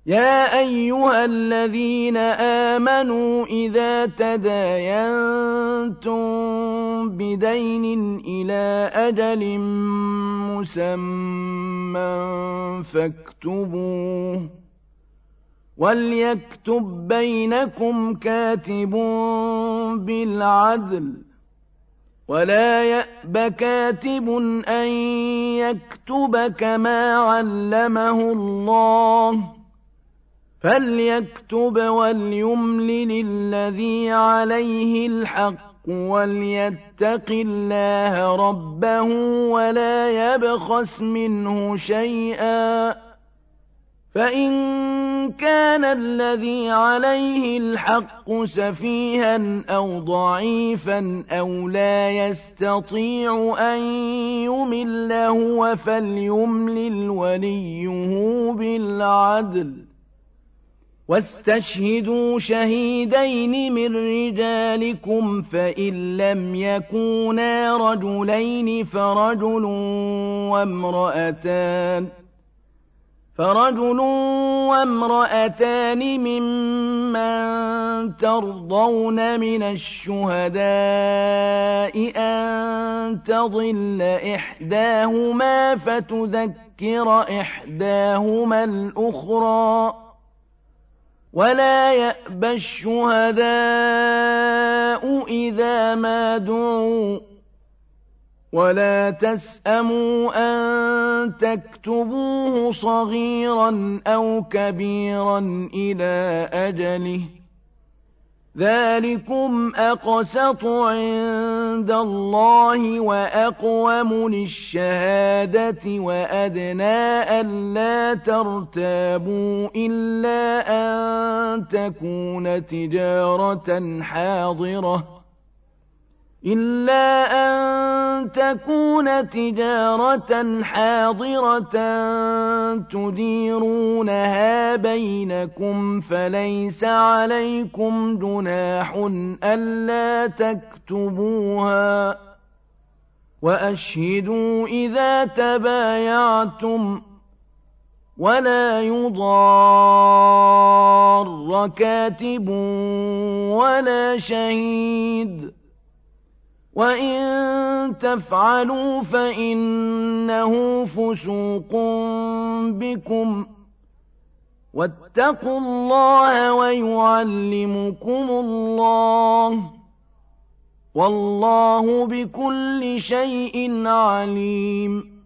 يا أيها الذين آمنوا إذا تداينتم بدين إلى أجل مسمى فاكتبوه وليكتب بينكم كاتب بالعدل ولا يأب كاتب أن يكتب كما علمه الله فليكتب وليملل الذي عليه الحق وليتق الله ربه ولا يبخس منه شيئا فإن كان الذي عليه الحق سفيها أو ضعيفا أو لا يستطيع أن يمل هو فليملل وليه بالعدل واستشهدوا شهيدين من رجالكم فإن لم يكونا رجلين فرجل وامرأتان ممن ترضون من الشهداء أن تضل إحداهما فتذكر إحداهما الأخرى ولا يأبى الشهداء إذا ما دعوا ولا تسأموا أن تكتبوه صغيرا أو كبيرا إلى أجله ذلكم أقسط عند الله وأقوم للشهادة وأدنى ألا ترتابوا إلا أن تكون تجارة حاضرة تديرونها بينكم فليس عليكم جناح ألا تكتبوها وأشهدوا إذا تبايعتم ولا يضار كاتب ولا شهيد وإن تفعلوا فإنه فسوق بكم واتقوا الله ويعلمكم الله والله بكل شيء عليم